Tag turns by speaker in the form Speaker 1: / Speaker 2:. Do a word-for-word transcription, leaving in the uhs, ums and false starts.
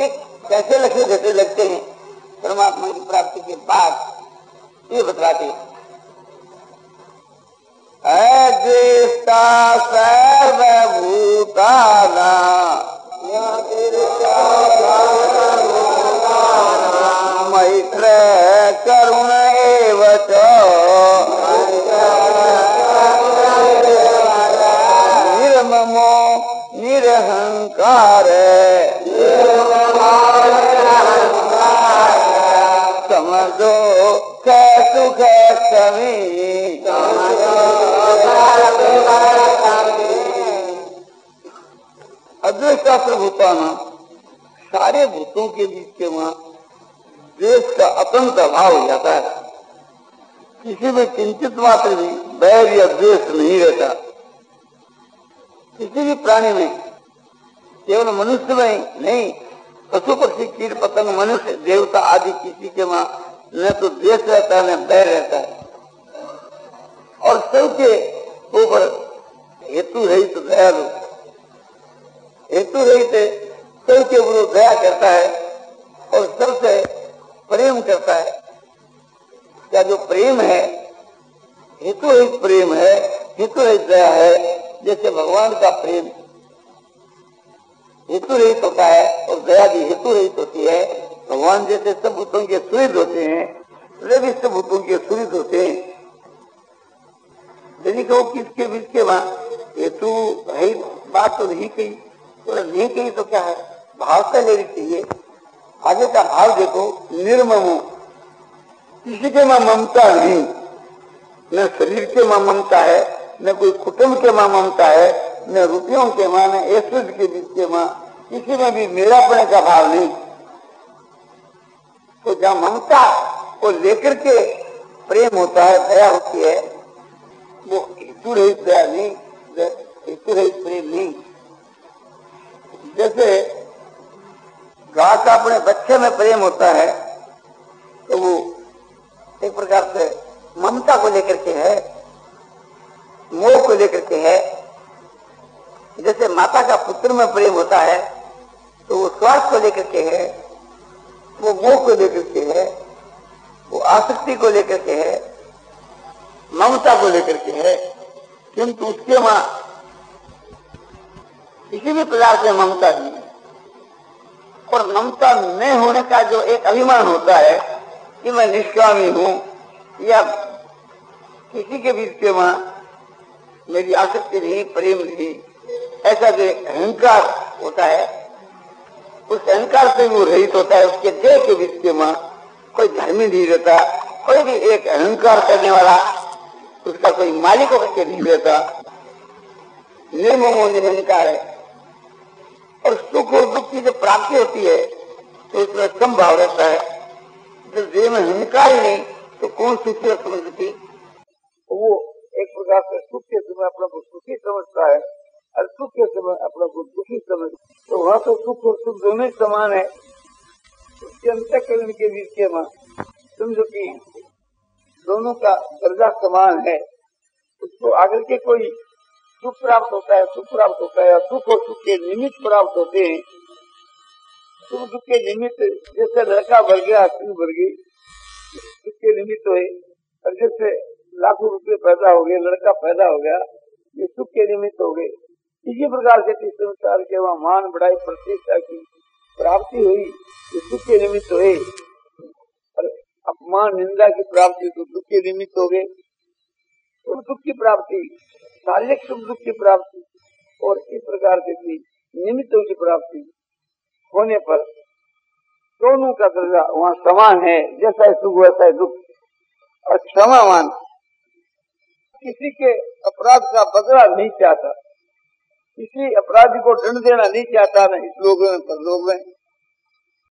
Speaker 1: ठीक कैसे लक्ष्य घटे लगते हैं परमात्मा की प्राप्ति के बाद, ये बतलाते हैं। अदृष्टा सर्वभूतानां मैत्र करुण एव च निर्ममो निरहंकार समझो सुख समी। अद्वैता सर्वभूतानां, सारे भूतों के बीच के वहाँ द्वेष का अत्यंत अभाव हो जाता है। किसी में किंचित मात्र भी बैर या द्वेष नहीं रहता। किसी भी प्राणी में, केवल मनुष्य में नहीं, पशु पक्षी कीट पतंग मनुष्य देवता आदि किसी के वहाँ न तो द्वेष रहता है न बैर रहता है। और सबके ऊपर हेतु रहित तो दयालु, हेतु रहित सबके ऊपर दया करता है और सबसे प्रेम करता है। क्या जो प्रेम है हेतु रहित प्रेम है, हेतु रहित दया है, जैसे भगवान का प्रेम हेतु रहित होता है और दया भी हेतु रहित होती है। भगवान जैसे सब भूतों के सुहृद होते हैं, वे भी सब भूतों के सुहृद होते हैं। यदि कहो किसके बीच के वहाँ हेतु रहित बात तो नहीं कही, तो नहीं कही तो क्या है, भाव का लेनी चाहिए। आगे का भाव देखो, निर्ममो, किसी के मां ममता नहीं, न शरीर के मां ममता है, न कोई कुटुंब के मां ममता है, न रुपयों के मां, न ऐश्वर्य के बीच के मां, किसी में भी मेरापने का भाव नहीं। तो जहाँ ममता को लेकर के प्रेम होता है, दया होती है, वो हेतु रहित दया नहीं, हेतु रहित प्रेम नहीं। जैसे गाय का अपने बच्चे में प्रेम होता है तो वो एक प्रकार से ममता को लेकर के है, मोह को लेकर के है। जैसे माता का पुत्र में प्रेम होता है तो वो स्वार्थ को लेकर के है, वो मोह को लेकर के है, वो आसक्ति को लेकर के है, ममता को लेकर के है। किंतु उसके मां किसी भी प्रकार से ममता नहीं। और ममता न होने का जो एक अभिमान होता है कि मैं निष्कामी हूं, या किसी के बीच के वहां मेरी आसक्ति नहीं, प्रेम नहीं, ऐसा जो एक अहंकार होता है, उस अहंकार से वो रहित होता है। उसके देह के बीच के वहां कोई धर्मी नहीं रहता, कोई भी एक अहंकार करने वाला उसका कोई मालिक होकर के नहीं रहता। निर्ममो निरहंकार है। और सुख और दुख की जब प्राप्ति होती है तो उसमें संभाव रहता है। जब देह में अहंकार ही नहीं तो कौन सुखी और समझती, वो एक प्रकार से सुख के समय अपना को सुखी समझता है और सुख के समय अपना को दुखी समझता है। तो वहाँ तो सुख और सुख दोनों ही समान है। उसके अंतःकरण के बीच के मां समझो कि दोनों का दर्जा समान है। उसको आगे के कोई सुख प्राप्त होता है, सुख प्राप्त होता है, सुख और सुख के निमित्त प्राप्त होते हैं। सुख दुख के निमित्त, जैसे लड़का भर गया, स्त्री भर गई, सुख के निमित्त हुए। और जैसे लाखों रुपए पैदा हो गए, लड़का पैदा हो गया, ये सुख के निमित्त हो गए। इसी प्रकार से संसार के वहाँ मान बढ़ाई प्रतिष्ठा की प्राप्ति हुई, ये सुख के निमित्त हुए। और अपमान निंदा की प्राप्ति तो दुख के निमित्त हो गए। तो दुख की प्राप्ति, शारीरिक सुख दुख की प्राप्ति और इस प्रकार से निमित्तों की प्राप्ति होने पर दोनों का दर्जा वहाँ समान है। जैसा है सुख वैसा है दुख। और क्षमावान किसी के अपराध का बदला नहीं चाहता, किसी अपराधी को दंड देना नहीं चाहता, न इस लोग में परलोक में।